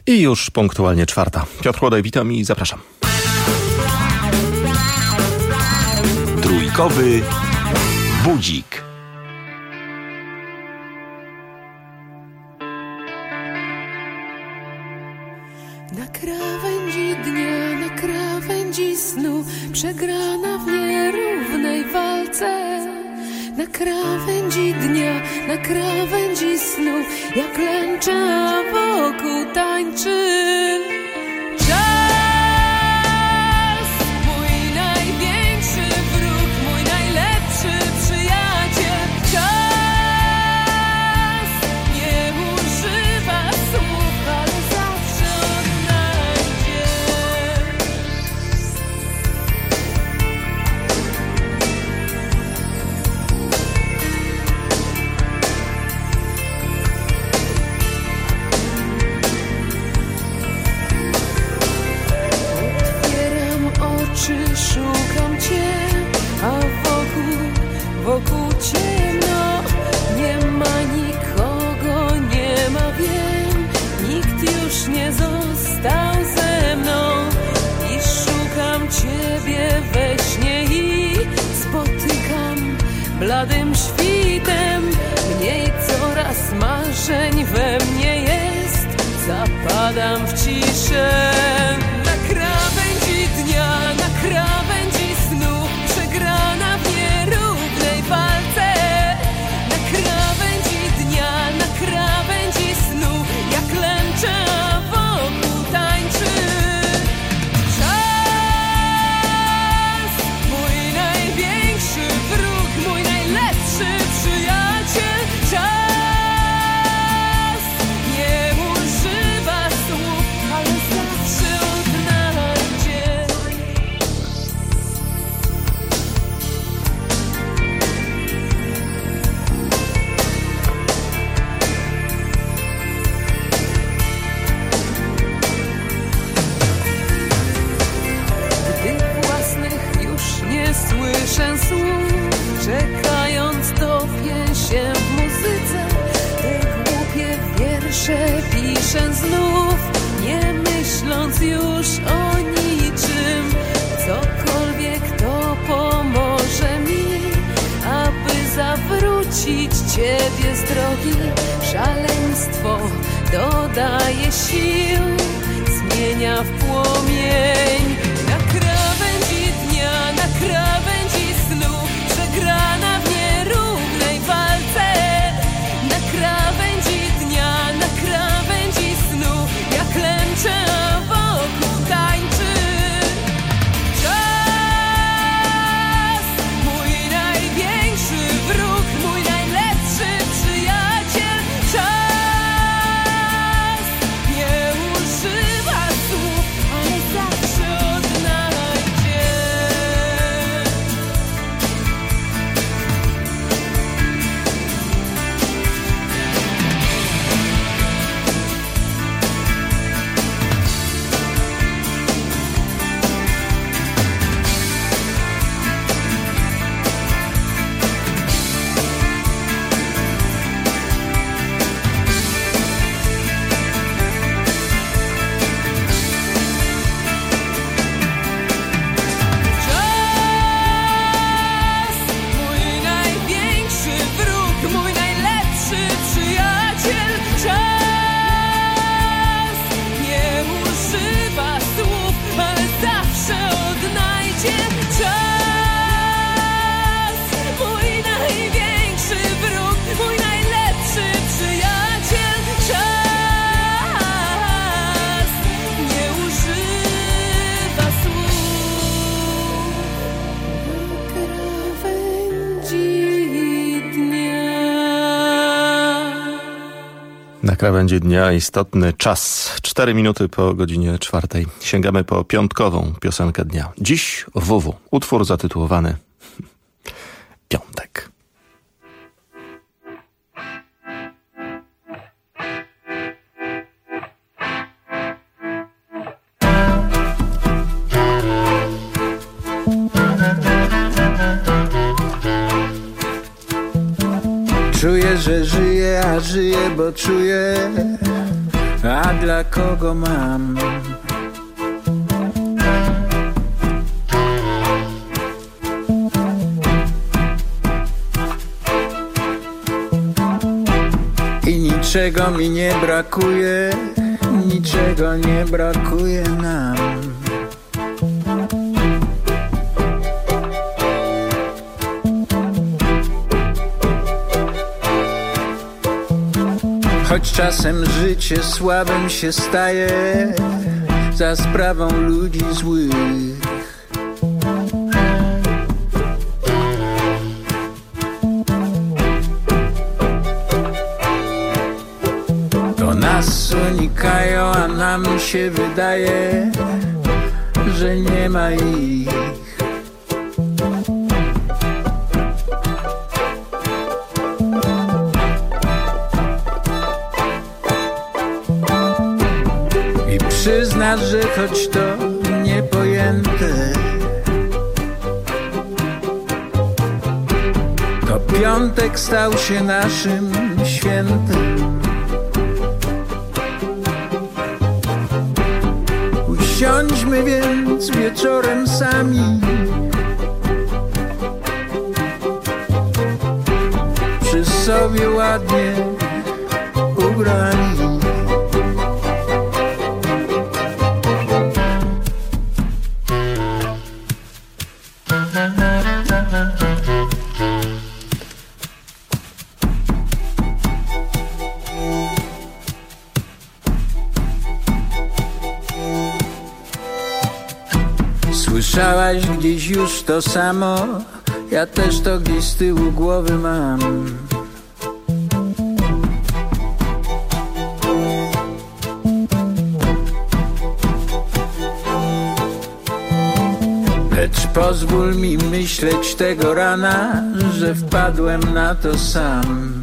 I już punktualnie 4. Piotr Chłodaj, witam i zapraszam. Trójkowy budzik. Na krawędzi dnia, na krawędzi snu, przegrana w nierównej walce. Na krawędzi dnia, na krawędzi snu, jak klęczę, a wokół tańczy. Czas, mój największy wróg, mój najlepszy przyjaciel. Czas nie używa słów, ale zawsze odnajdzie. Szukam cię, a wokół ciemno. Nie ma nikogo, nie ma, wiem. Nikt już nie został ze mną. I szukam ciebie we śnie i spotykam bladym świtem. Mniej coraz marzeń we mnie jest. Zapadam w ciszę. Na krawędzi dnia, na krawędzi snu, przegrana w nierównej walce. Na krawędzi dnia, na krawędzi snu, jak klęczę, a wokół tańczy. Czas, mój największy wróg, mój najlepszy przyjaciel. Czas nie używa słów, ale zawsze odnajdzie. Gdy własnych już nie słyszę słów, czekając topię się w muzyce. Te głupie wiersze piszę znów, nie myśląc już o niczym. Cokolwiek to pomoże mi, aby zawrócić ciebie z drogi. Szaleństwo dodaje sił, zmienia w płomień. Na krawędzi dnia, na krawędzi snu, przegrana w nierównej walce. Na krawędzi dnia, na krawędzi snu, jak klęczę, a wokół tańczy. Czas, mój największy wróg, mój najlepszy przyjaciel. Czas nie używa słów, ale zawsze odnajdzie. Czas, mój największy wróg, mój najlepszy przyjaciel. Czas nie używa słów, ale zawsze odnajdzie. Czas, mój największy wróg, mój najlepszy przyjaciel. Czas nie używa słów. Na krawędzi dnia istotny czas. 4 minuty po godzinie 4. Sięgamy po piątkową piosenkę dnia. Dziś WW. Utwór zatytułowany Piątek. Czuję, że żyję, a żyję, bo czuję. a dla kogo mam? I niczego mi nie brakuje, niczego nie brakuje nam. Choć czasem życie słabym się staje za sprawą ludzi złych. To nas unikają, a nam się wydaje, że nie ma ich. Przyznasz, że choć to niepojęte, to piątek stał się naszym świętem. Usiądźmy więc wieczorem sami przy sobie ładnie ubrani. Słyszałaś gdzieś już to samo, ja też to gdzieś z tyłu głowy mam. Lecz pozwól mi myśleć tego rana, że wpadłem na to sam.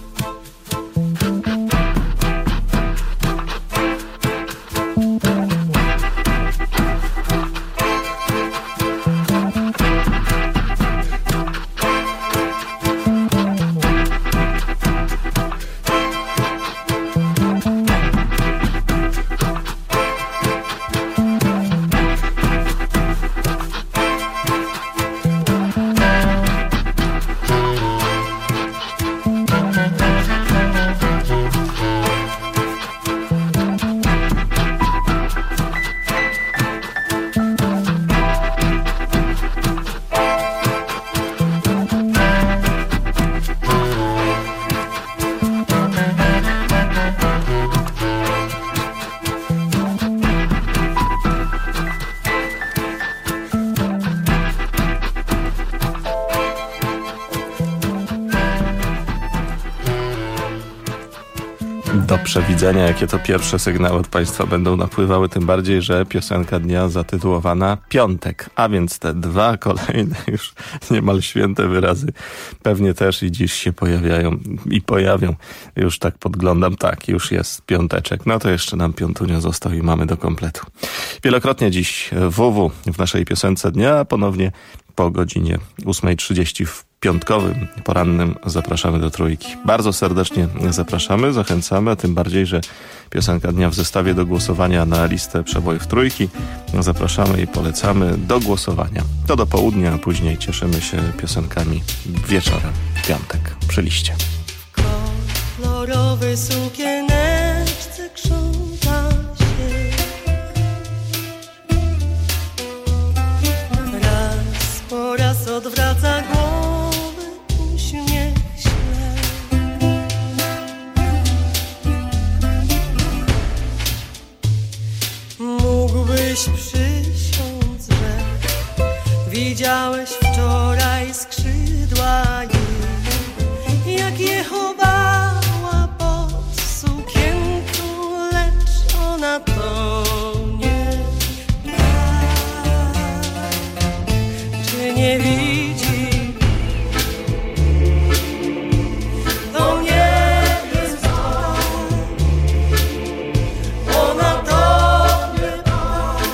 Do przewidzenia, jakie to pierwsze sygnały od Państwa będą napływały, tym bardziej, że piosenka dnia zatytułowana Piątek, a więc te dwa kolejne już niemal święte wyrazy pewnie też i dziś się pojawią. Już tak podglądam, tak, już jest piąteczek. No to jeszcze nam piątunio został i mamy do kompletu. Wielokrotnie dziś WW w naszej piosence dnia, a ponownie po godzinie 8:30 w piątkowym, porannym zapraszamy do Trójki. Bardzo serdecznie zapraszamy, zachęcamy, a tym bardziej, że piosenka dnia w zestawie do głosowania na listę przebojów Trójki. Zapraszamy i polecamy do głosowania. To do południa, a później cieszymy się piosenkami wieczorem w piątek przy liście. W kolorowej sukieneczce krząta się. Raz po raz odwraca głowę, uśmiech śle. Mógłbyś przysiąc, że widziałeś wczoraj skrzydła jej, jak je chowała pod sukienką, lecz ona to nie tak. Czy nie widzi? To nie jest tak. Ona to nie tak.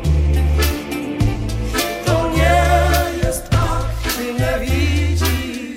To nie jest tak. Czy nie widzi?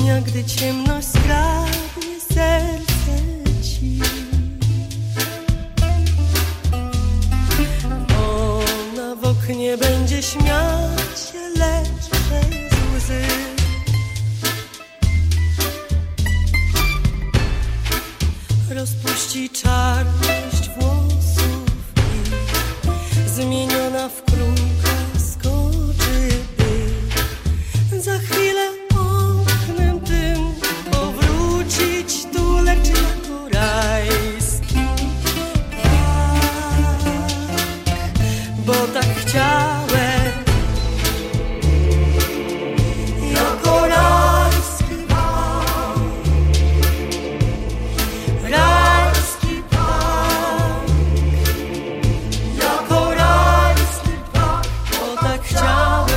dnia, gdy ciemność skradnie serce ci. Ona w oknie będzie śmiać się, lecz przez łzy. Rozpuści czarność włosów i zmieniona w królka skoczy. Za chwilę oknem tym powrócić tu, lecz jako rajski park, bo tak chciałem. Jako rajski park, rajski park, jako rajski park, bo tak chciałem.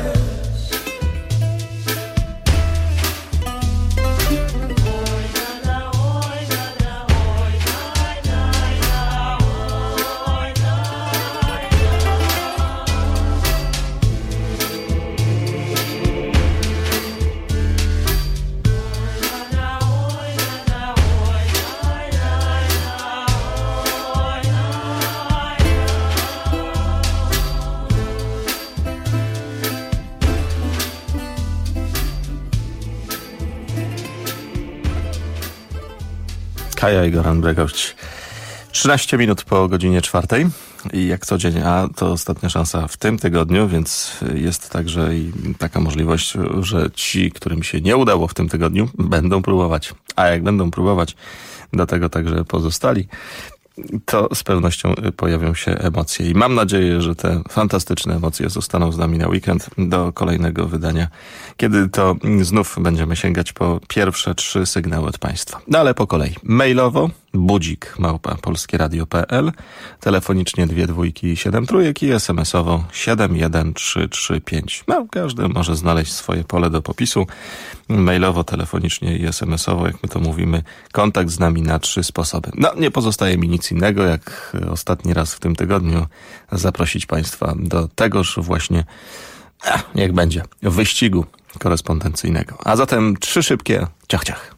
Kaja i Goran Bregoć. 13 minut po godzinie 4 i jak co dzień, a to ostatnia szansa w tym tygodniu, więc jest także i taka możliwość, że ci, którym się nie udało w tym tygodniu, będą próbować. A jak będą próbować, do tego także pozostali, to z pewnością pojawią się emocje. I mam nadzieję, że te fantastyczne emocje zostaną z nami na weekend do kolejnego wydania, kiedy to znów będziemy sięgać po pierwsze 3 sygnały od Państwa. No ale po kolei. Mailowo budzik@polskieradio.pl, telefonicznie 2 dwójki i 7 trójek i SMS-owo 71335. No, każdy może znaleźć swoje pole do popisu. Mailowo, telefonicznie i SMS-owo, jak my to mówimy, kontakt z nami na 3 sposoby. No, nie pozostaje mi nic innego, jak ostatni raz w tym tygodniu zaprosić Państwa do tegoż właśnie, niech będzie, wyścigu korespondencyjnego. A zatem 3 szybkie ciach.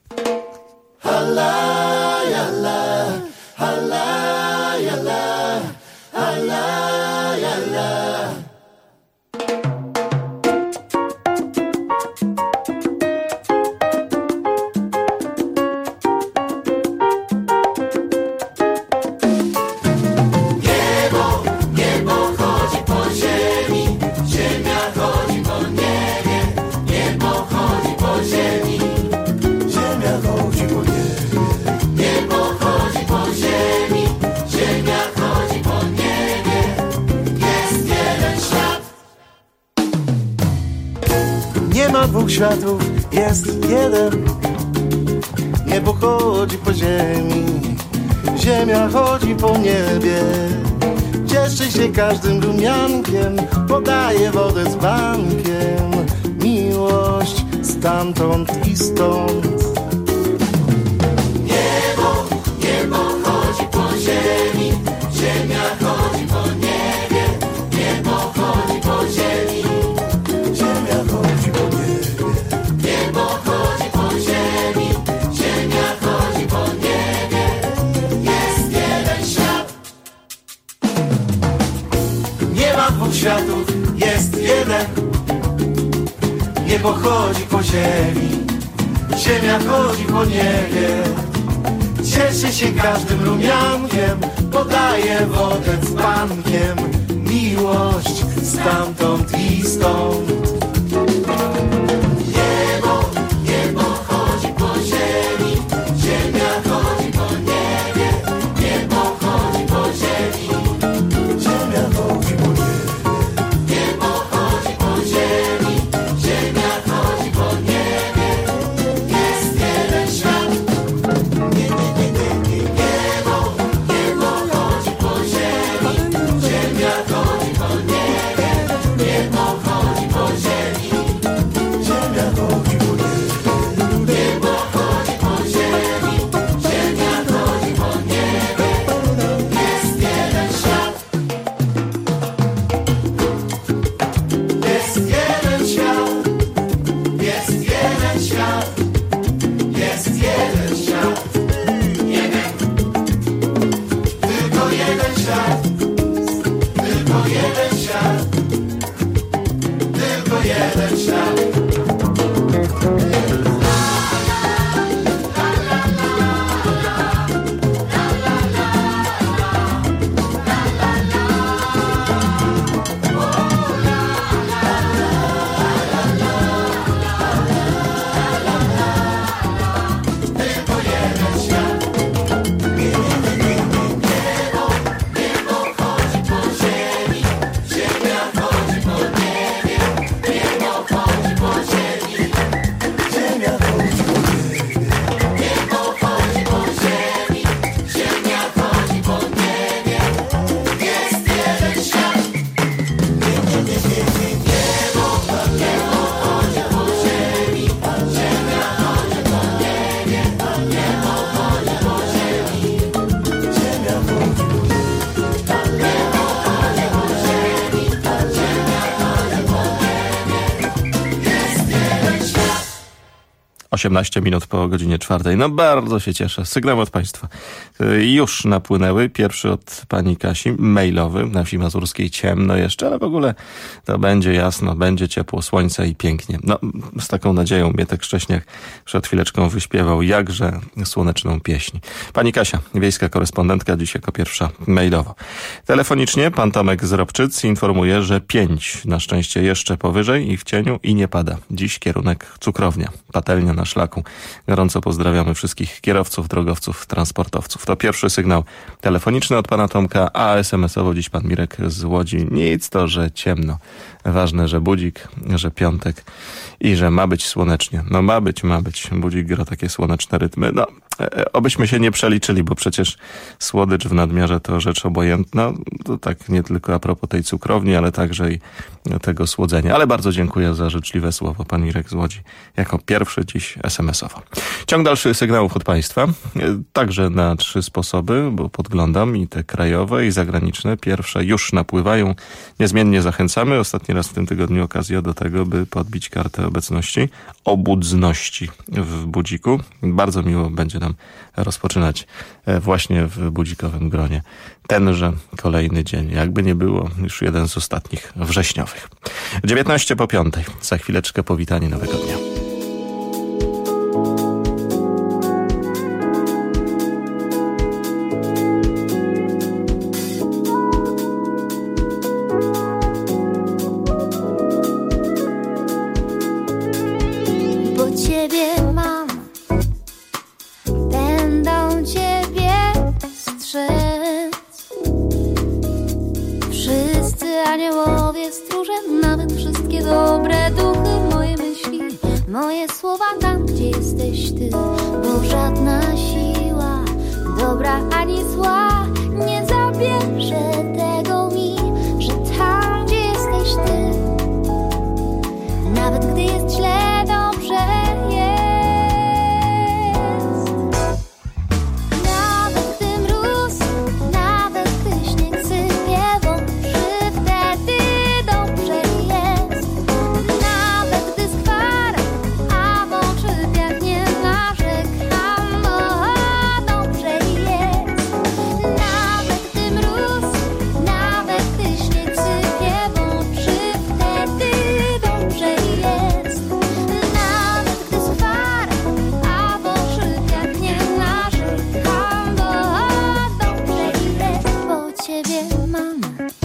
Nie ma 2 światów, jest jeden. Niebo chodzi po ziemi, ziemia chodzi po niebie. Cieszy się każdym rumiankiem, podaje wodę z bankiem. Miłość stamtąd i stąd. Niebo chodzi po ziemi, ziemia chodzi po niebie. Niebo chodzi po ziemi, ziemia chodzi po niebie. Niebo chodzi po ziemi, ziemia chodzi po niebie. Jest jeden świat. Nie ma 2 światów, jest jeden. Niebo chodzi po ziemi, ziemia chodzi po niebie. Cieszy się każdym rumiankiem, podaje wodę z bankiem. Miłość stamtąd i stąd. Niebo chodzi po ziemi, ziemia chodzi po niebie. Niebo chodzi po ziemi, ziemia chodzi po niebie. Niebo chodzi po ziemi, ziemia chodzi po niebie. Jest jeden świat. Niebo chodzi po ziemi, ziemia chodzi po niebie. Niebo chodzi po ziemi. jeden świat. - 18 minut po godzinie 4. No bardzo się cieszę. Sygnały od Państwa już napłynęły. Pierwszy od pani Kasi, mailowy. Na wsi mazurskiej ciemno jeszcze, ale w ogóle to będzie jasno, będzie ciepło, słońce i pięknie. No, z taką nadzieją Mietek Szcześniak przed chwileczką wyśpiewał jakże słoneczną pieśń. Pani Kasia, wiejska korespondentka, dziś jako pierwsza mailowo. Telefonicznie pan Tomek z Robczyc informuje, że 5 na szczęście jeszcze powyżej i w cieniu i nie pada. Dziś kierunek Cukrownia, patelnia na szlaku. Gorąco pozdrawiamy wszystkich kierowców, drogowców, transportowców. To pierwszy sygnał telefoniczny od pana Tomka, a SMS-owo dziś pan Mirek z Łodzi. Nic to, że ciemno. Ważne, że budzik, że piątek i że ma być słonecznie. No ma być. Budzik gra takie słoneczne rytmy. No, obyśmy się nie przeliczyli, bo przecież słodycz w nadmiarze to rzecz obojętna. To tak nie tylko a propos tej cukrowni, ale także i tego słodzenia. Ale bardzo dziękuję za życzliwe słowo, pan Mirek z Łodzi. Jako pierwszy dziś SMS-owo. Ciąg dalszy sygnałów od Państwa. Także na 3 sposoby, bo podglądam i te krajowe i zagraniczne. Pierwsze już napływają. Niezmiennie zachęcamy. Ostatni raz w tym tygodniu okazja do tego, by podbić kartę obecności, obudzności w budziku. Bardzo miło będzie nam rozpoczynać właśnie w budzikowym gronie tenże kolejny dzień. Jakby nie było, już jeden z ostatnich wrześniowych. 19 po 5. Za chwileczkę powitanie nowego dnia. Moje słowa tam, gdzie jesteś ty, bo żadna siła, dobra ani zła, nie zabierze tego mi, że tam, gdzie jesteś ty, nawet gdy jest źle, dobrze jest. Nawet gdy mróz, nawet gdy śnieg sypie w oczy, wtedy dobrze jest. Nawet gdy skwar, a w oczy piachnie, narzekam, bo dobrze jest. Nawet gdy mróz, nawet gdy śnieg sypie w oczy, wtedy dobrze jest. Nawet gdy skwar, a w oczy piachnie, narzekam, bo dobrze jest. Bo ciebie mam,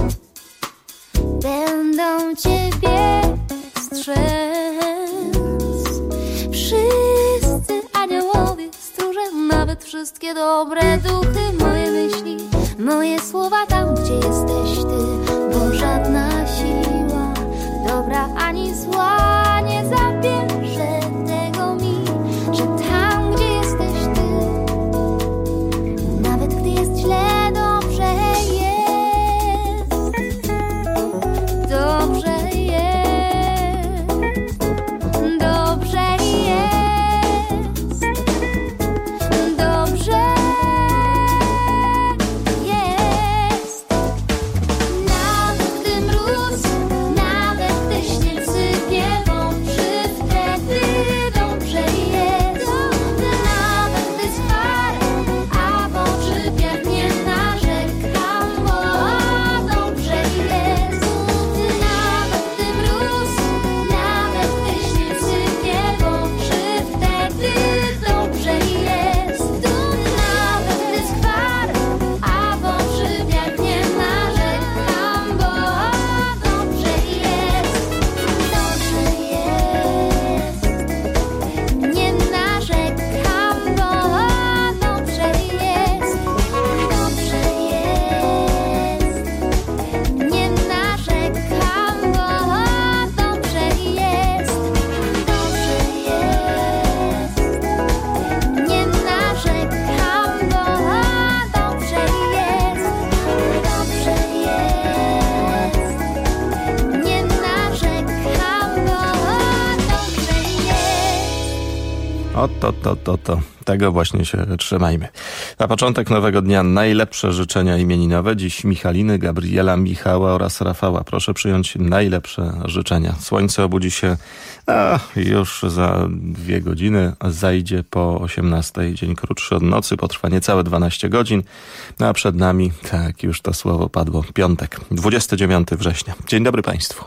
będą ciebie strzec. Wszyscy aniołowie, stróże, nawet wszystkie dobre duchy, moje myśli, moje słowa tam, gdzie jesteś ty, bo żadna siła, dobra ani zła, nie zabierze tego mi, że tam, gdzie jesteś ty, nawet gdy jest źle, dobrze jest. Dobrze jest. Dobrze jest. Dobrze jest. Nawet gdy mróz, nawet gdy śnieg sypie To. Tego właśnie się trzymajmy. Na początek nowego dnia najlepsze życzenia imieninowe. Dziś Michaliny, Gabriela, Michała oraz Rafała. Proszę przyjąć najlepsze życzenia. Słońce obudzi się już za 2 godziny. Zajdzie po 18:00. Dzień krótszy od nocy. Potrwa niecałe 12 godzin. A przed nami, tak już to słowo padło, piątek, 29 września. Dzień dobry Państwu.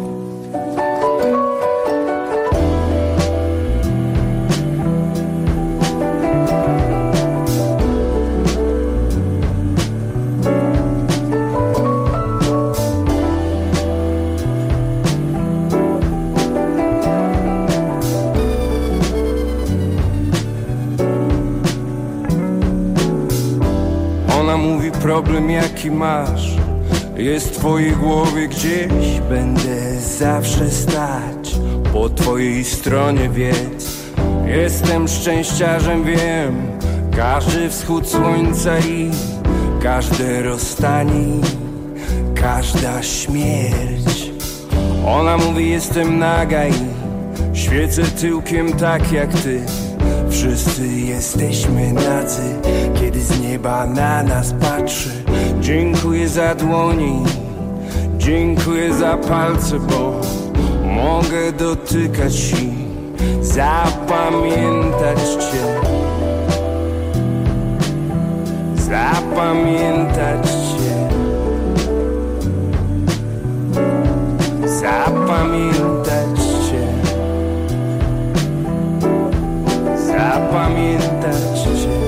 Problem jaki masz jest w twojej głowie gdzieś. Będę zawsze stać po twojej stronie, wiedz. Jestem szczęściarzem, wiem. Każdy wschód słońca i każde rozstanie, każda śmierć. Ona mówi jestem naga i świecę tyłkiem tak jak ty. Wszyscy jesteśmy nadzy, kiedy z nieba na nas patrzy. Dziękuję za dłoni, dziękuję za palce, bo mogę dotykać i zapamiętać cię. Zapamiętać cię. Zapamiętać cię. Zapamiętać cię.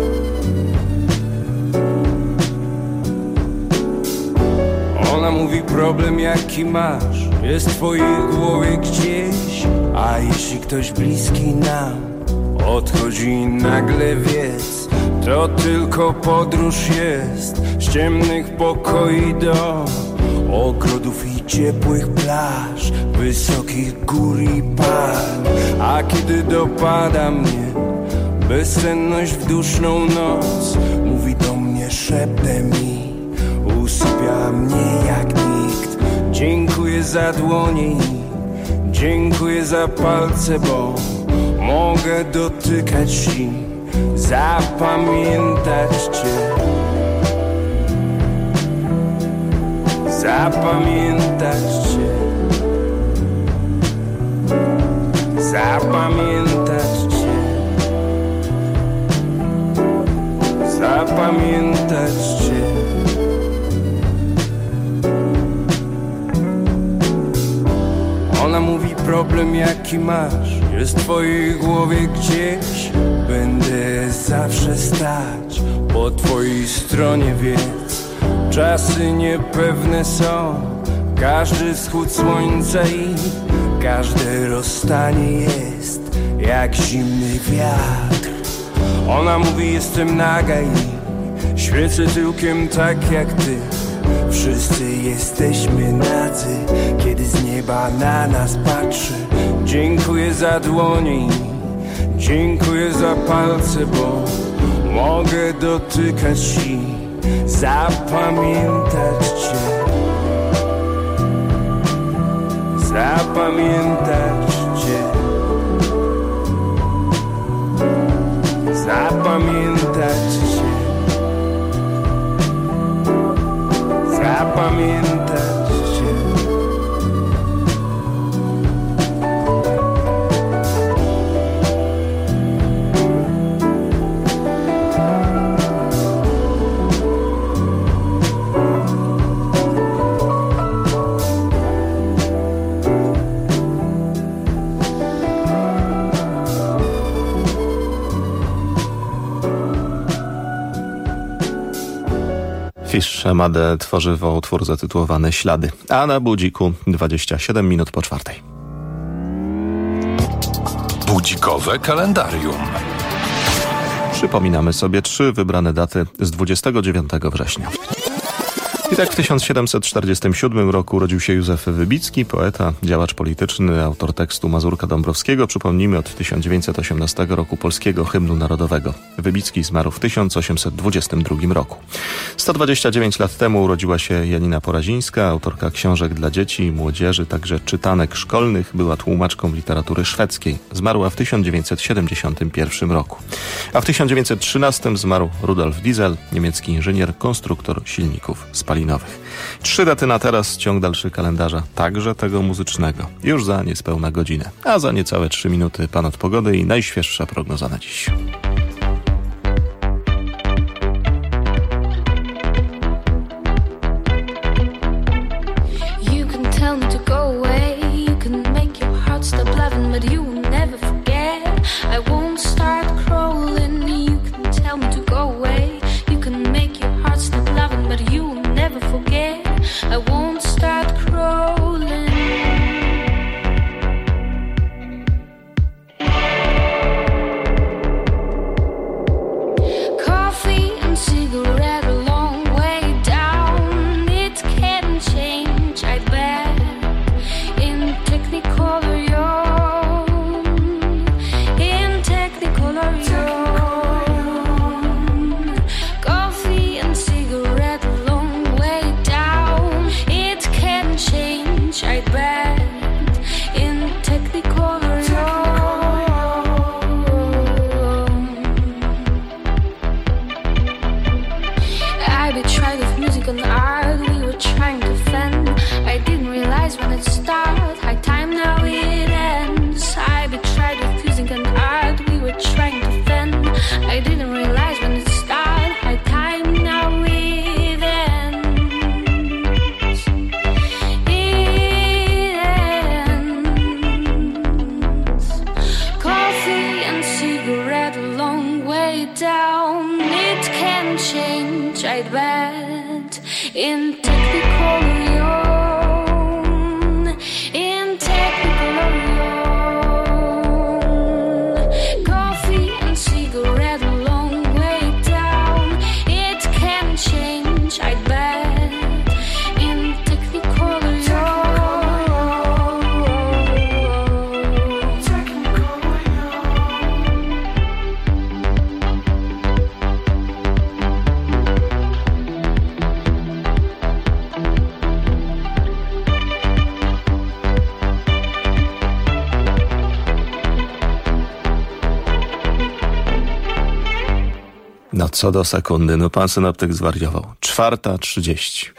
Ona mówi problem jaki masz jest w twojej głowie gdzieś. A jeśli ktoś bliski nam odchodzi nagle, wiedz, to tylko podróż jest z ciemnych pokoi do ogrodów i ciepłych plaż, wysokich gór i palm. A kiedy dopada mnie bezsenność w duszną noc, mówi do mnie szeptem i usypia mnie jak nikt. Dziękuję za dłonie, dziękuję za palce, bo mogę dotykać i zapamiętać cię. Zapamiętać cię. Zapamiętać cię. Zapamiętać cię. Ona mówi problem jaki masz jest w twojej głowie gdzieś. Będę zawsze stać po twojej stronie, wiedz. Czasy niepewne są, każdy wschód słońca i każde rozstanie jest jak zimny wiatr. Ona mówi jestem naga i świecę tyłkiem tak jak ty. Wszyscy jesteśmy nadzy, kiedy z nieba na nas patrzy. Dziękuję za dłonie, dziękuję za palce, bo mogę dotykać i zapamiętać cię. Zapamiętać cię. Zapamiętać cię. Zapamiętać cię. Fish Made tworzywo utwór zatytułowany Ślady. A na budziku 27 minut po 4:00. Budzikowe kalendarium. Przypominamy sobie 3 wybrane daty z 29 września. I tak w 1747 roku urodził się Józef Wybicki, poeta, działacz polityczny, autor tekstu Mazurka Dąbrowskiego, przypomnijmy, od 1918 roku polskiego hymnu narodowego. Wybicki zmarł w 1822 roku. 129 lat temu urodziła się Janina Porazińska, autorka książek dla dzieci i młodzieży, także czytanek szkolnych, była tłumaczką literatury szwedzkiej. Zmarła w 1971 roku. A w 1913 zmarł Rudolf Diesel, niemiecki inżynier, konstruktor silników spalinowych. 3 daty na teraz, ciąg dalszy kalendarza, także tego muzycznego. Już za niespełna godzinę, a za niecałe 3 minuty pan od pogody i najświeższa prognoza na dziś. No co do sekundy, no pan synoptyk zwariował. 4:30.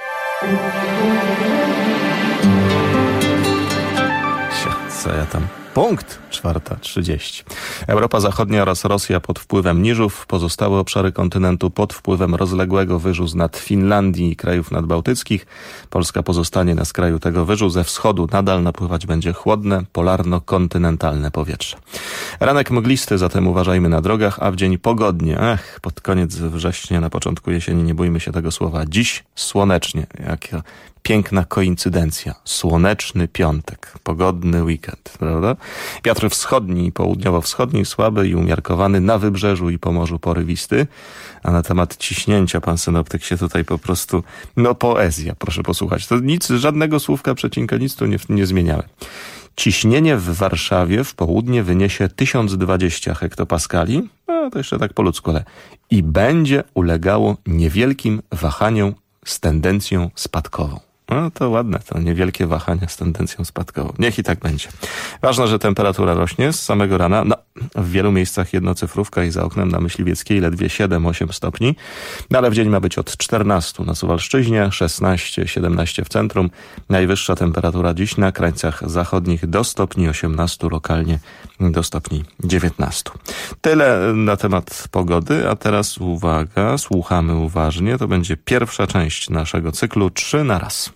Co ja tam? Punkt 4:30. Europa Zachodnia oraz Rosja pod wpływem niżów, pozostałe obszary kontynentu pod wpływem rozległego wyżu z nad Finlandii i krajów nadbałtyckich. Polska pozostanie na skraju tego wyżu. Ze wschodu nadal napływać będzie chłodne, polarno-kontynentalne powietrze. Ranek mglisty, zatem uważajmy na drogach, a w dzień pogodnie. Pod koniec września, na początku jesieni, nie bójmy się tego słowa. Dziś słonecznie. Jaka piękna koincydencja. Słoneczny piątek, pogodny weekend, prawda? Wiatr wschodni i południowo-wschodni słaby i umiarkowany, na wybrzeżu i Pomorzu porywisty. A na temat ciśnięcia pan synoptyk się tutaj po prostu, no poezja, proszę posłuchać. To nic, żadnego słówka, przecinka, nic tu nie zmieniałem. Ciśnienie w Warszawie w południe wyniesie 1020 hektopaskali, no to jeszcze tak po ludzku, ale i będzie ulegało niewielkim wahaniom z tendencją spadkową. No to ładne, to niewielkie wahania z tendencją spadkową. Niech i tak będzie. Ważne, że temperatura rośnie z samego rana. No, w wielu miejscach jednocyfrówka i za oknem na Myśliwieckiej ledwie 7-8 stopni. No, ale w dzień ma być od 14 na Suwalszczyźnie, 16-17 w centrum. Najwyższa temperatura dziś na krańcach zachodnich do stopni 18, lokalnie do stopni 19. Tyle na temat pogody, a teraz uwaga, słuchamy uważnie. To będzie pierwsza część naszego cyklu 3 na raz.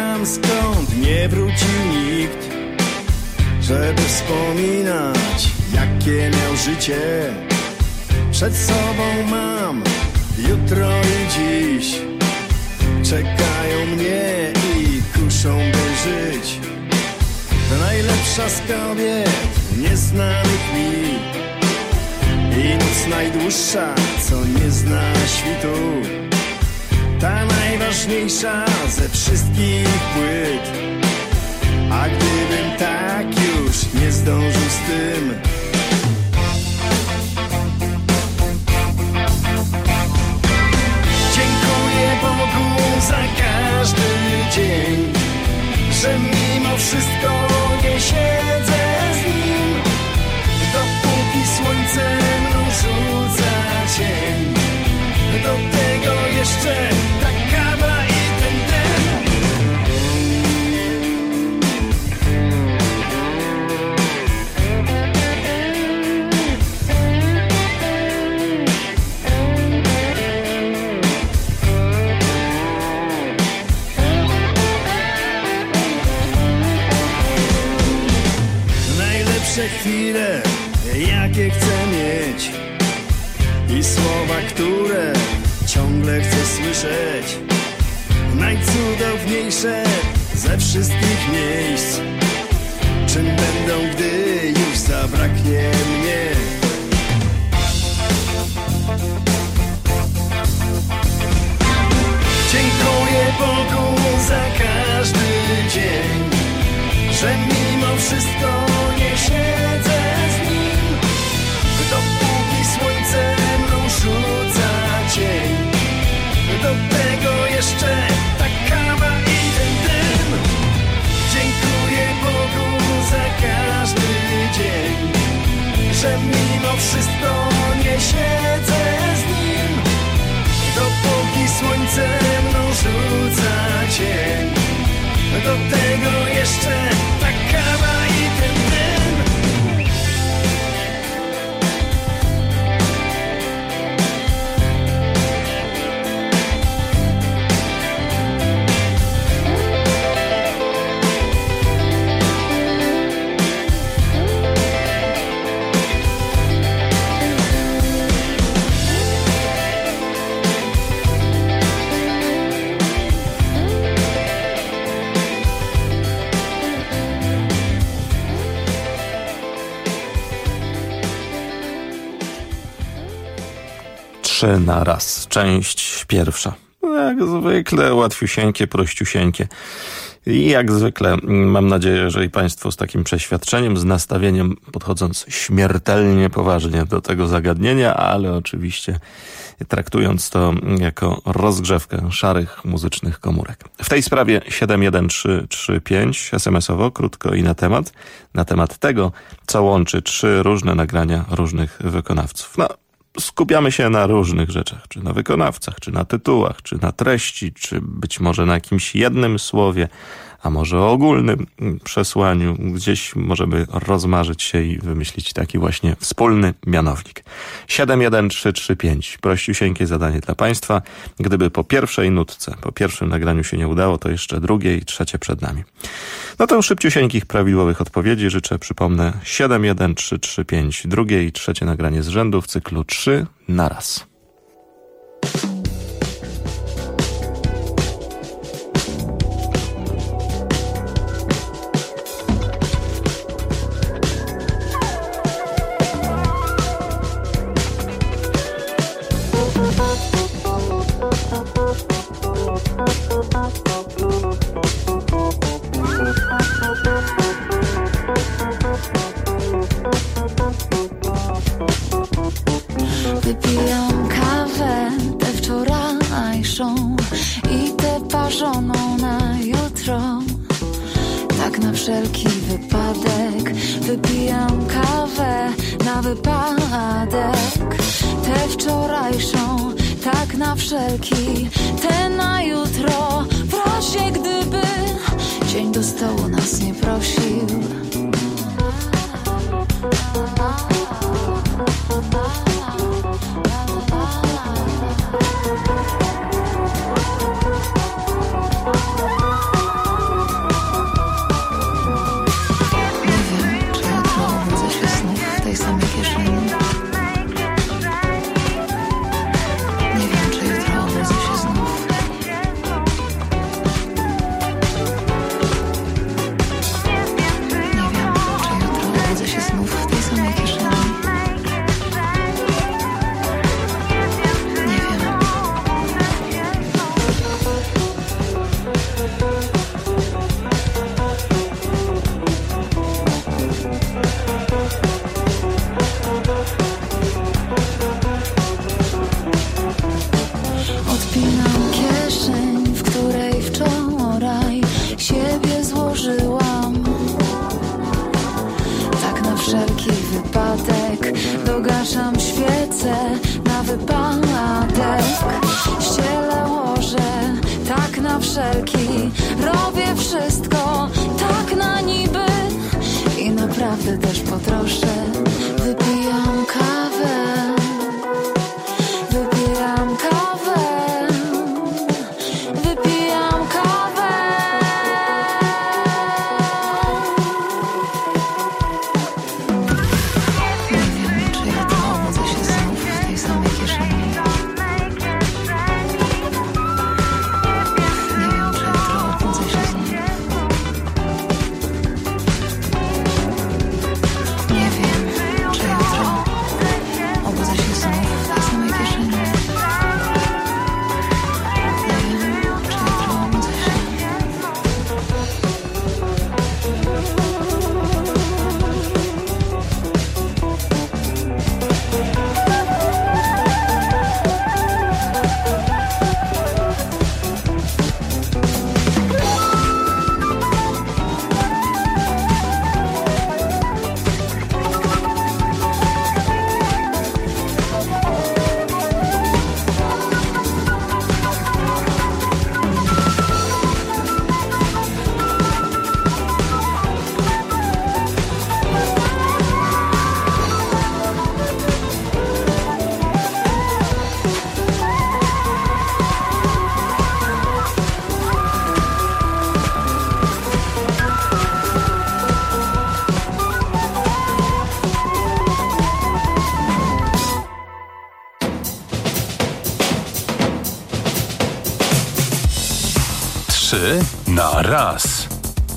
Skąd nie wrócił nikt, żeby wspominać jakie miał życie. Przed sobą mam jutro i dziś. Czekają mnie i kuszą, by żyć. To najlepsza z kobiet nieznanych mi i noc najdłuższa, co nie zna świtu. Ta najważniejsza ze wszystkich płyt. A gdybym tak już nie zdążył z tym, dziękuję Bogu za każdy dzień, że mimo wszystko nie siedzę z nim. Dopóki słońce mną rzuca cień, do tego jeszcze ta kawa i ten den. Najlepsze chwile, jakie chcę mieć, i słowa, które ciągle chcę słyszeć. Najcudowniejsze ze wszystkich miejsc. Czym będą, gdy już zabraknie mnie? Dziękuję Bogu za każdy dzień, że mimo wszystko nie siedzę z nim. Dopóki słońce mną rzuca cień, do tego jeszcze ta kawa i ten dym. Dziękuję Bogu za każdy dzień, że mimo wszystko nie siedzę z nim. Dopóki słońce mną rzuca cień, do tego jeszcze ta kawa i ten dym. Trzy na raz. Część pierwsza. Jak zwykle łatwiusieńkie, prościusieńkie. I jak zwykle mam nadzieję, że i Państwo z takim przeświadczeniem, z nastawieniem, podchodząc śmiertelnie poważnie do tego zagadnienia, ale oczywiście traktując to jako rozgrzewkę szarych muzycznych komórek. W tej sprawie 71335 SMS-owo, krótko i na temat tego, co łączy trzy różne nagrania różnych wykonawców. No, skupiamy się na różnych rzeczach, czy na wykonawcach, czy na tytułach, czy na treści, czy być może na jakimś jednym słowie, a może o ogólnym przesłaniu. Gdzieś możemy rozmarzyć się i wymyślić taki właśnie wspólny mianownik. 71335. Prościusieńkie zadanie dla Państwa. Gdyby po pierwszej nutce, po pierwszym nagraniu się nie udało, to jeszcze drugie i trzecie przed nami. No to szybciusieńkich prawidłowych odpowiedzi życzę, przypomnę, 71335. Drugie i trzecie nagranie z rzędu w cyklu 3 na raz. Wypijam kawę, tę wczorajszą i tę parzoną na jutro. Tak na wszelki wypadek. Wypijam kawę na wypadek. Tę wczorajszą, tak na wszelki, tę na jutro. W razie gdyby dzień do stołu nas nie prosił. wszelki. Robię wszystko tak na niby i naprawdę też potroszę. Wypijam kawę, wypijam kawę, wypijam kawę. Nie wiem, czy ja to obudzę się znów w tej samej kieszeni. Nie wiem, czy jutro obudzę się znów. Nie wiem, czy jutro obudzę się znów w tej samej kieszeni. Nie wiem, czy jutro obudzę się. Trzy na raz.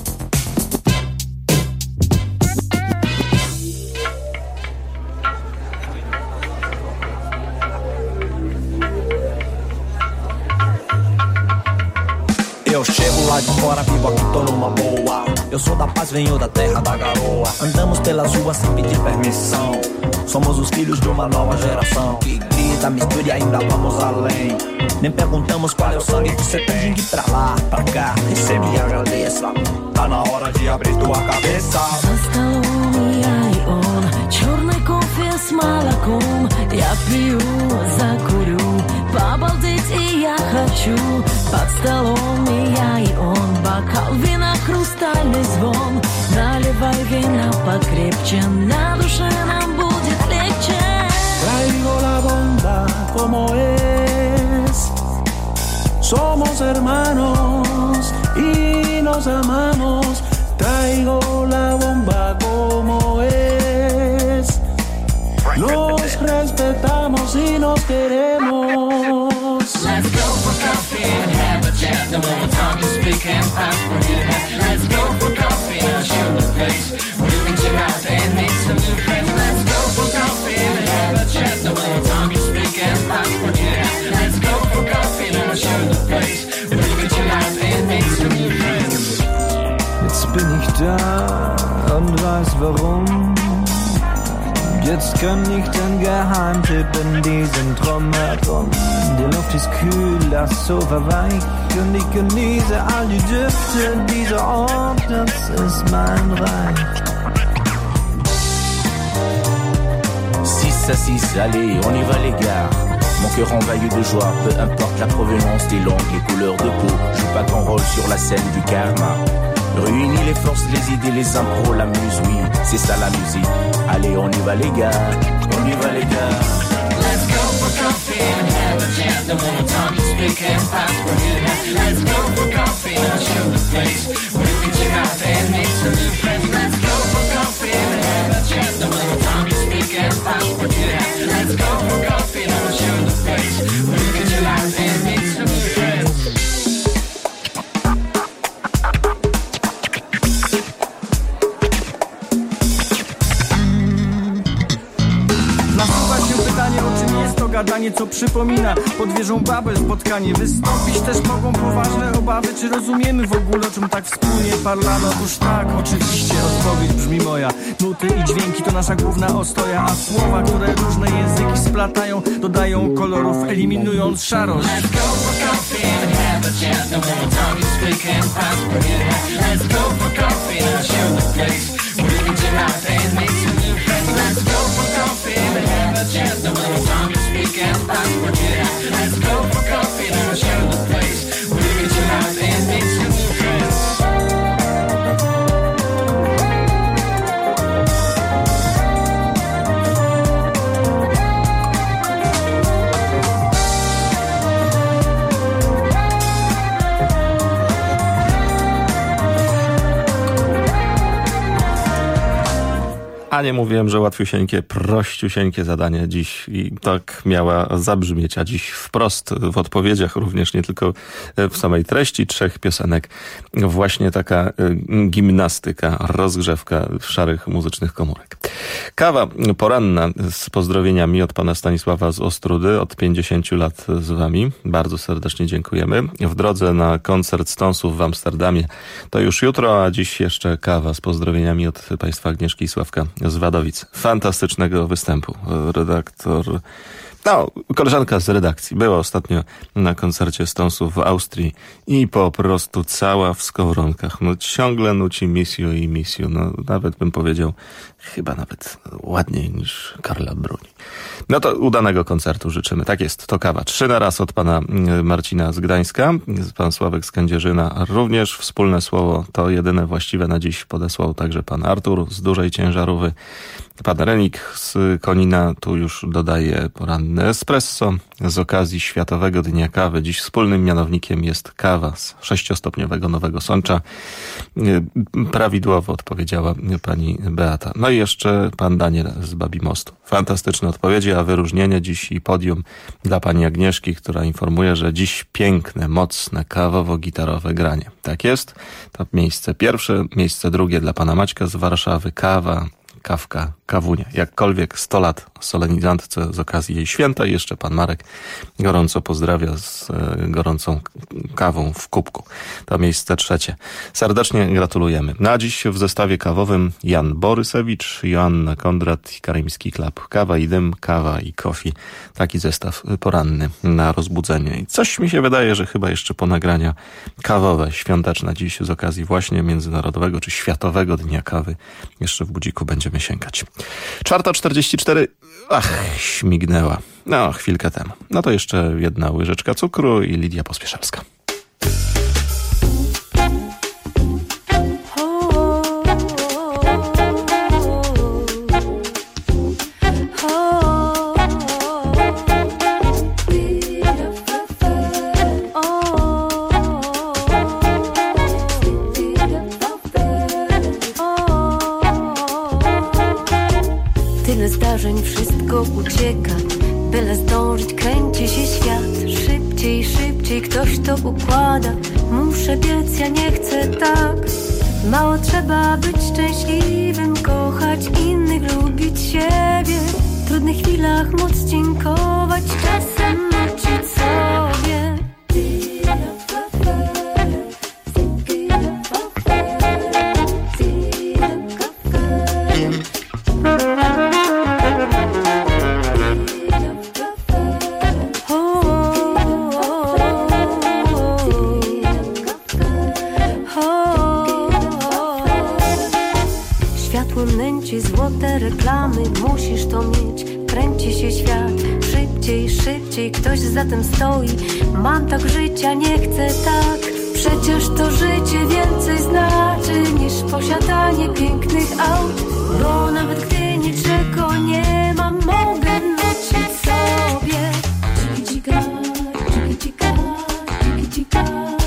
Eu chego lá de fora, vivo aqui, tô numa boa. Eu sou da paz, venho da terra da garoa. Andamos pelas ruas sem pedir permissão. Somos os filhos de uma nova geração que grita, mistura e ainda vamos além. Nem perguntamos qual é o sangue que você tem. De pra lá, pra cá, recebe e agradeça. Tá na hora de abrir tua cabeça. За столом я и он, черный кофе с молоком. Я пью, закурю, побалдеть и я хочу. Под столом я и он, бокал вина, хрустальный звон. Наливай вина покрепче, на душе нам будет легче. Traigo la bomba como es. Somos hermanos y nos amamos. Traigo la bomba como es. Nos respetamos y nos queremos. Let's go for coffee and have a chat. The more time you speak and pass for here. Let's go for coffee and show the place. We can chill out and make some new friends. Let's go for coffee and have a chat. The more time you speak and pass for here. Let's go for coffee and show the place. We can chill out and make some new friends. Jetzt bin ich da und weiß warum. Jetzt kann ich den Geheimtipp in diesem Traum herum. Die Luft ist kühl, das Sofa weich und ich genieße all die Düfte. Dieser Ort, das ist mein Reich. 6 à 6, allez, on y va les gars. Mon cœur envahi de joie, peu importe la provenance des langues, les couleurs de peau. Joue pas ton rôle sur la scène du karma. Réunis les forces, les idées, les impros, la muse, oui, c'est ça la musique. Allez, on y va les gars, on y va les gars. Let's go for coffee and have a chat. The more time you speak and pass for here. Let's go for coffee and show the place. We can chill out and make some new friends. Let's go for coffee and have a chat. The more time you speak and pass for here. Let's go for coffee and show the place. We can chill out and make some new friends. Nasuwa się pytanie, o czym jest to gadanie, co przypomina pod wieżą Babel spotkanie. Wystąpić też mogą poważne obawy, czy rozumiemy w ogóle, o czym tak wspólnie parlano. Otóż tak, oczywiście odpowiedź brzmi moja. Nuty i dźwięki to nasza główna ostoja, a słowa, które różne języki splatają, dodają kolorów, eliminując szarość. Let's go for coffee and have a chat. The more time you speak and pass for here. Let's go for coffee and show the place. We can chill out and make some new friends. Let's go for coffee and have a chat. The more time you speak and pass for here. Let's go for coffee and show the place. We can chill out and A nie mówiłem, że łatwiusieńkie, prościusieńkie zadanie dziś i tak miała zabrzmieć, a dziś wprost w odpowiedziach również, nie tylko w samej treści 3 piosenek. Właśnie taka gimnastyka, rozgrzewka szarych muzycznych komórek. Kawa poranna z pozdrowieniami od pana Stanisława z Ostródy, od 50 lat z wami. Bardzo serdecznie dziękujemy. W drodze na koncert Stonesów w Amsterdamie to już jutro, a dziś jeszcze kawa z pozdrowieniami od państwa Agnieszki i Sławka z Wadowic. Fantastycznego występu. Koleżanka z redakcji była ostatnio na koncercie Stonesów w Austrii i po prostu cała w skowronkach. Ciągle nuci Miss You i Miss You. Nawet bym powiedział, chyba nawet ładniej niż Karla Bruni. To udanego koncertu życzymy. Tak jest, to kawa. 3 na raz od pana Marcina z Gdańska, pan Sławek z Kędzierzyna. Również wspólne słowo, to jedyne właściwe na dziś, podesłał także pan Artur z Dużej Ciężarówki. Pan Renik z Konina tu już dodaje poranne espresso. Z okazji Światowego Dnia Kawy dziś wspólnym mianownikiem jest kawa z 6-stopniowego Nowego Sącza. Prawidłowo odpowiedziała pani Beata. I jeszcze pan Daniel z Babimostu. Fantastyczne odpowiedzi, a wyróżnienie dziś i podium dla pani Agnieszki, która informuje, że dziś piękne, mocne, kawowo-gitarowe granie. Tak jest. To miejsce pierwsze. Miejsce drugie dla pana Maćka z Warszawy. Kawa, kawka, kawunia. Jakkolwiek 100 lat solenizantce z okazji jej święta. I jeszcze pan Marek gorąco pozdrawia z gorącą kawą w kubku. To miejsce trzecie. Serdecznie gratulujemy. Na dziś w zestawie kawowym Jan Borysewicz, Joanna Kondrat i Karymski Klub. Kawa i dym, kawa i kofi. Taki zestaw poranny na rozbudzenie. I coś mi się wydaje, że chyba jeszcze po nagrania kawowe, świąteczne dziś z okazji właśnie Międzynarodowego czy Światowego Dnia Kawy jeszcze w budziku będziemy sięgać. 4:44. Śmignęła. Chwilkę temu. To jeszcze jedna łyżeczka cukru i Lidia Pospieszalska. Zdarzeń, wszystko ucieka, byle zdążyć, kręci się świat. Szybciej, szybciej ktoś to układa. Muszę biec, ja nie chcę tak. Mało trzeba być szczęśliwym, kochać innych, lubić siebie. W trudnych chwilach móc dziękować, czasem uczyć sobie. Złote reklamy, musisz to mieć. Kręci się świat, szybciej, szybciej ktoś za tym stoi. Mam tak życia, nie chcę tak. Przecież to życie więcej znaczy niż posiadanie pięknych aut. Bo nawet gdy niczego nie mam, mogę nucić sobie. Dzika, dzika, dzika, dzika,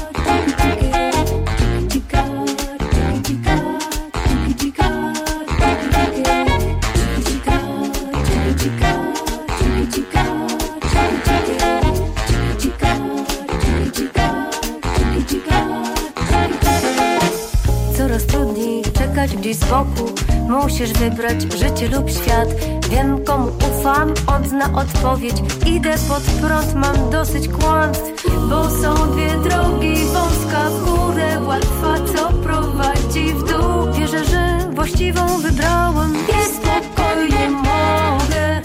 dzika, dzika, dzika. Coraz trudniej czekać gdzieś z boku. Musisz wybrać życie lub świat. Wiem komu ufam, on zna odpowiedź. Idę pod prąd, mam dosyć kłamstw. Bo są dwie drogi, wąska w górę, łatwa co prowadzi w dół. Wierzę, że właściwą wybrałam i spokojnie mogę.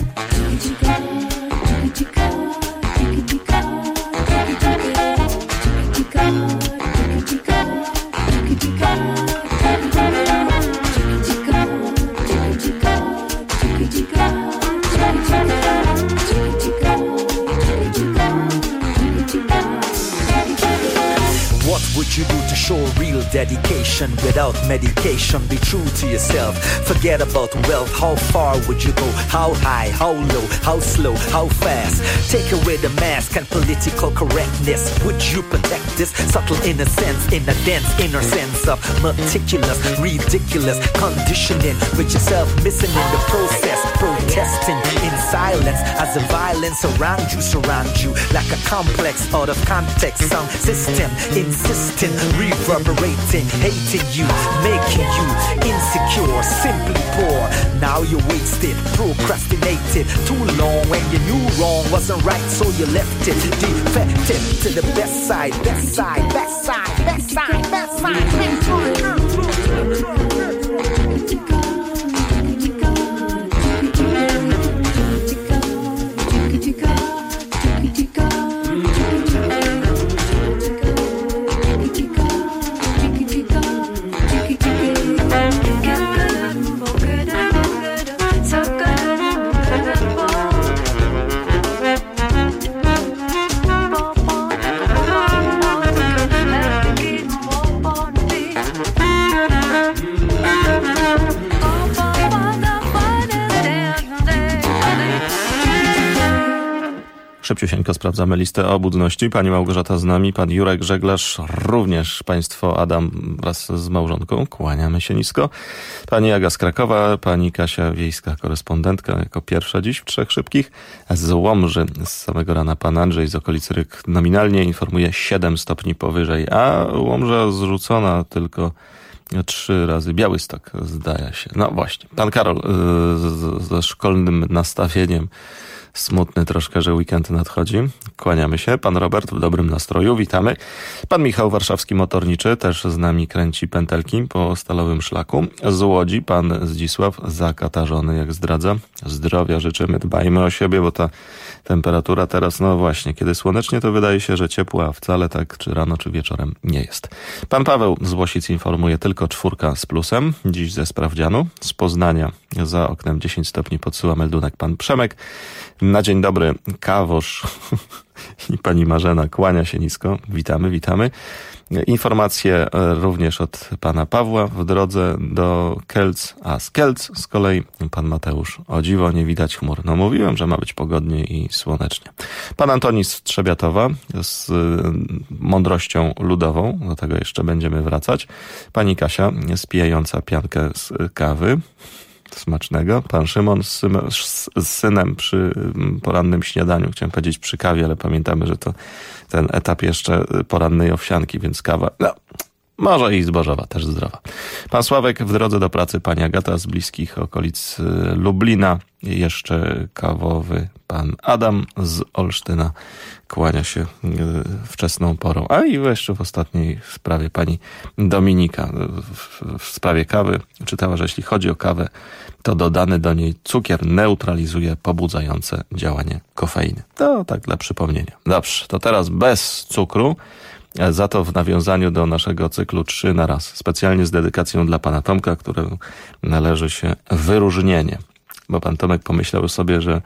What would would you do to show real dedication without medication? Be true to yourself, forget about wealth. How far would you go? How high, how low, how slow, how fast? Take away the mask and political correctness. Would you protect this subtle innocence in a dense inner sense of meticulous, ridiculous conditioning with yourself missing in the process? Protesting in silence as the violence around you surround you like a complex out of context sound system, insisting, reverberating, hating you, making you insecure, simply poor. Now you're wasted, procrastinated too long when you knew wrong wasn't right, so you left it. Defected to the best side, best side, best side, best side, best side, best side. Szybciusieńko sprawdzamy listę obudności. Pani Małgorzata z nami, pan Jurek Żeglarz, również państwo Adam wraz z małżonką. Kłaniamy się nisko. Pani Aga z Krakowa, pani Kasia Wiejska, korespondentka, jako pierwsza dziś w Trzech Szybkich. Z Łomży z samego rana pan Andrzej z okolicy Ryk nominalnie informuje 7 stopni powyżej, a Łomża zrzucona tylko 3 razy. Białystok, zdaje się. No właśnie. Pan Karol ze szkolnym nastawieniem. Smutny troszkę, że weekend nadchodzi. Kłaniamy się. Pan Robert w dobrym nastroju. Witamy. Pan Michał Warszawski Motorniczy też z nami kręci pętelki po stalowym szlaku. Z Łodzi pan Zdzisław zakatarzony, jak zdradza. Zdrowia życzymy, dbajmy o siebie, bo ta temperatura teraz, no właśnie, kiedy słonecznie, to wydaje się, że ciepła, a wcale tak czy rano, czy wieczorem nie jest. Pan Paweł z Łosic informuje tylko 4 z plusem. Dziś ze sprawdzianu. Z Poznania za oknem 10 stopni podsyła meldunek pan Przemek. Na dzień dobry Kawosz i pani Marzena kłania się nisko. Witamy, witamy. Informacje również od pana Pawła w drodze do Kielc, a z Kielc z kolei pan Mateusz. O dziwo, nie widać chmur. No mówiłem, że ma być pogodnie i słonecznie. Pan Antoni z Trzebiatowa z mądrością ludową, do tego jeszcze będziemy wracać. Pani Kasia spijająca piankę z kawy. Smacznego. Pan Szymon z synem przy porannym śniadaniu. Chciałem powiedzieć przy kawie, ale pamiętamy, że to ten etap jeszcze porannej owsianki, więc kawa, no, może i zbożowa, też zdrowa. Pan Sławek w drodze do pracy, pani Agata z bliskich okolic Lublina. Jeszcze kawowy pan Adam z Olsztyna kłania się wczesną porą. A i jeszcze w ostatniej sprawie pani Dominika w sprawie kawy czytała, że jeśli chodzi o kawę, to dodany do niej cukier neutralizuje pobudzające działanie kofeiny. To tak dla przypomnienia. Dobrze, to teraz bez cukru, za to w nawiązaniu do naszego cyklu 3 na raz. Specjalnie z dedykacją dla pana Tomka, któremu należy się wyróżnienie. Bo pan Tomek pomyślał sobie, że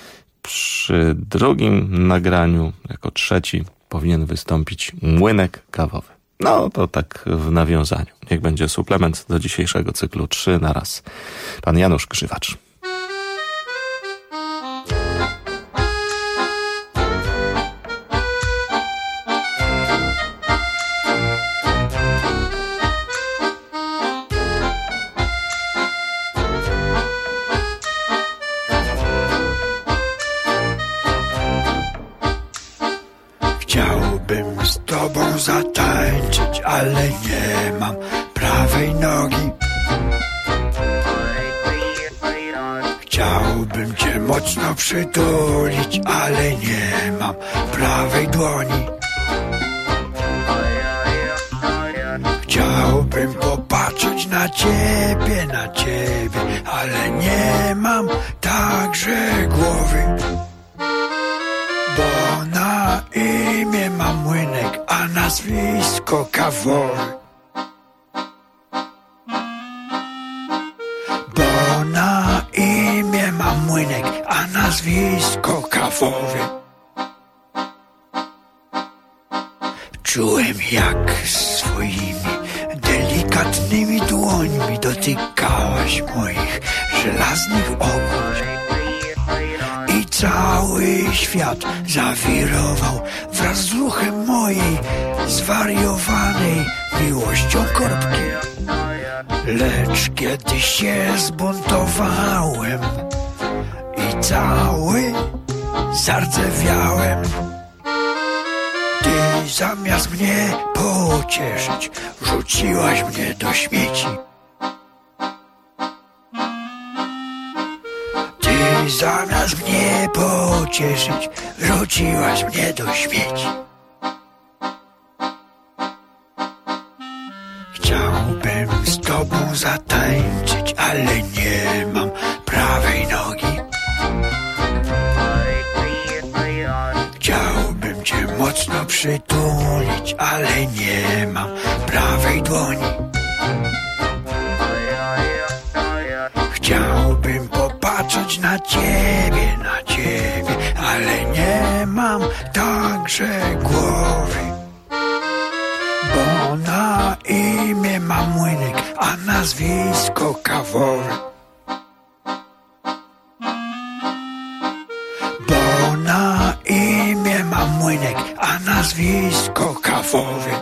przy drugim nagraniu, jako trzeci, powinien wystąpić młynek kawowy. No to tak w nawiązaniu. Niech będzie suplement do dzisiejszego cyklu 3 na raz. Pan Janusz Grzywacz. Chciałbym z tobą zatańczyć, ale nie mam prawej nogi. Chciałbym cię mocno przytulić, ale nie mam prawej dłoni. Chciałbym popatrzeć na ciebie, ale nie mam także głowy. Bo na imię mam Młynek, a nazwisko Kawowy. Bo na imię mam Młynek, a nazwisko Kawowy. Czułem, jak swoimi delikatnymi dłońmi dotykałaś moich żelaznych ogród. I cały świat zawirował wraz z ruchem mojej zwariowanej miłością korbki. Lecz kiedy się zbuntowałem i cały zardzewiałem, ty zamiast mnie pocieszyć, rzuciłaś mnie do śmieci. Ty zamiast mnie pocieszyć, rzuciłaś mnie do śmieci. Chciałbym z tobą zatańczyć, ale nie mam prawej nogi. Chciałbym cię mocno przytulić, ale nie mam prawej dłoni. Chciałbym popatrzeć na ciebie, ale nie mam także głowy. Bo na imię mam Młynek, a nazwisko Kawowy. Bo na imię mam Młynek, a nazwisko Kawowy.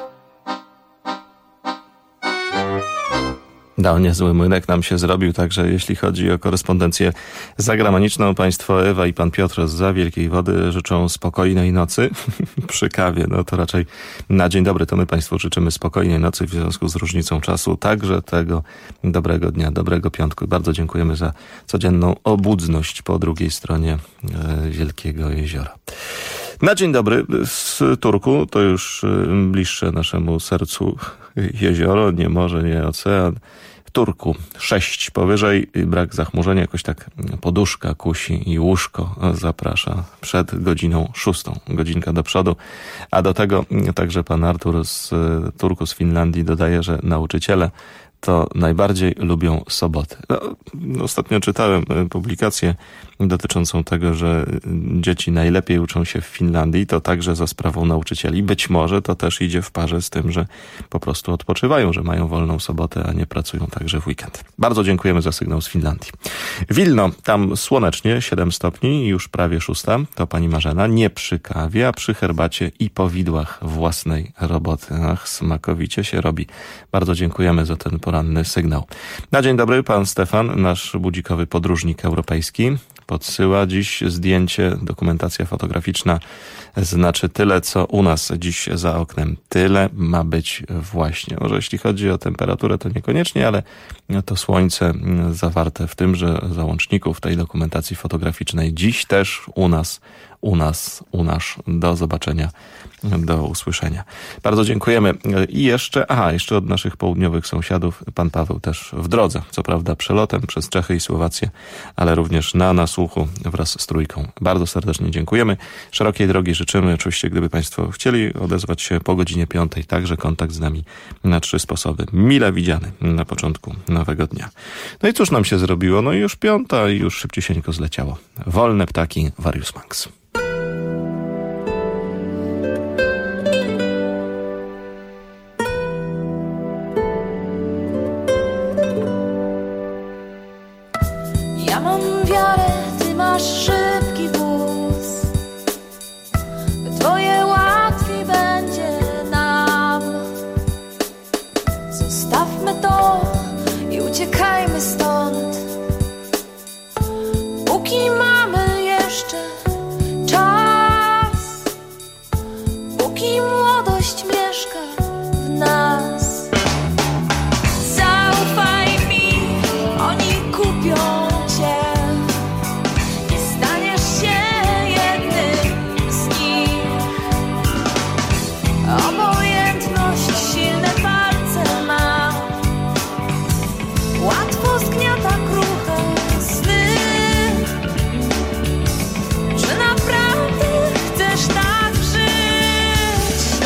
No, niezły młynek nam się zrobił, także jeśli chodzi o korespondencję zagraniczną, państwo Ewa i pan Piotr zza Wielkiej Wody życzą spokojnej nocy przy kawie. No to raczej na dzień dobry to my państwu życzymy spokojnej nocy w związku z różnicą czasu. Także tego dobrego dnia, dobrego piątku. Bardzo dziękujemy za codzienną obudzność po drugiej stronie Wielkiego Jeziora. Na dzień dobry z Turku, to już bliższe naszemu sercu jezioro, nie morze, nie ocean. W Turku 6 powyżej, brak zachmurzenia, jakoś tak poduszka kusi i łóżko zaprasza przed godziną 6. Godzinka do przodu. A do tego także pan Artur z Turku, z Finlandii dodaje, że nauczyciele to najbardziej lubią soboty. No, ostatnio czytałem publikację dotyczącą tego, że dzieci najlepiej uczą się w Finlandii, to także za sprawą nauczycieli. Być może to też idzie w parze z tym, że po prostu odpoczywają, że mają wolną sobotę, a nie pracują także w weekend. Bardzo dziękujemy za sygnał z Finlandii. Wilno, tam słonecznie, 7 stopni, już prawie 6. To pani Marzena, nie przy kawie, a przy herbacie i powidłach własnej roboty. Ach, smakowicie się robi. Bardzo dziękujemy za ten poranny sygnał. Na dzień dobry, pan Stefan, nasz budzikowy podróżnik europejski, podsyła dziś zdjęcie, dokumentacja fotograficzna, znaczy tyle, co u nas dziś za oknem. Tyle ma być właśnie. Może jeśli chodzi o temperaturę, to niekoniecznie, ale to słońce zawarte w tymże załączniku, w tej dokumentacji fotograficznej. Dziś też u nas. Do zobaczenia, do usłyszenia. Bardzo dziękujemy. I jeszcze od naszych południowych sąsiadów, pan Paweł też w drodze, co prawda przelotem przez Czechy i Słowację, ale również na nasłuchu wraz z trójką. Bardzo serdecznie dziękujemy. Szerokiej drogi życzymy. Oczywiście, gdyby państwo chcieli odezwać się po godzinie 5, także kontakt z nami na 3 sposoby. Mile widziany na początku nowego dnia. No i cóż nam się zrobiło? No i już 5 i już szybciusieńko zleciało. Wolne ptaki, Warius Max. Ja mam wiarę, ty masz szybki wóz. Twoje łatwiej będzie nam. Zostawmy to i uciekajmy stąd, póki mamy jeszcze czas, póki młodość mieszka w nas. Zaufaj mi, oni kupią cię i staniesz się jednym z nich. Obojętność silne palce ma, łatwo zgniata kruche sny. Czy naprawdę chcesz tak żyć?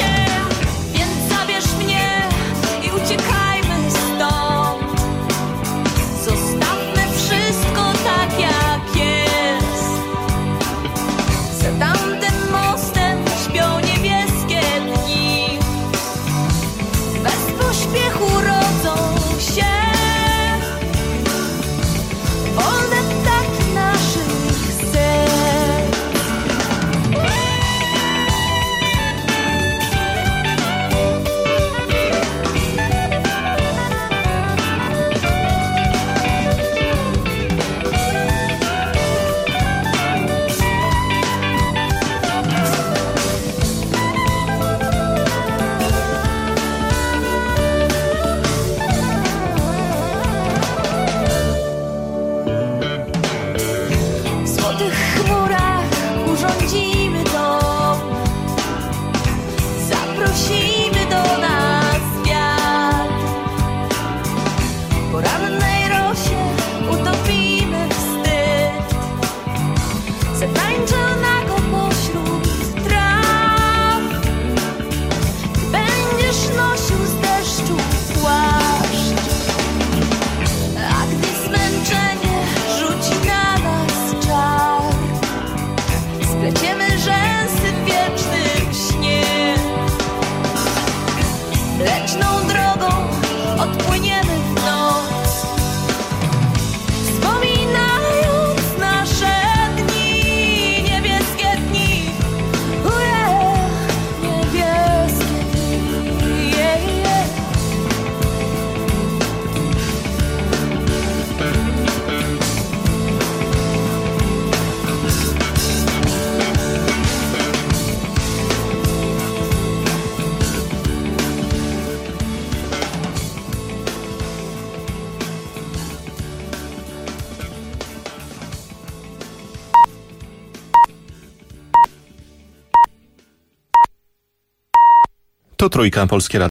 To Trójka, Polskie Radio.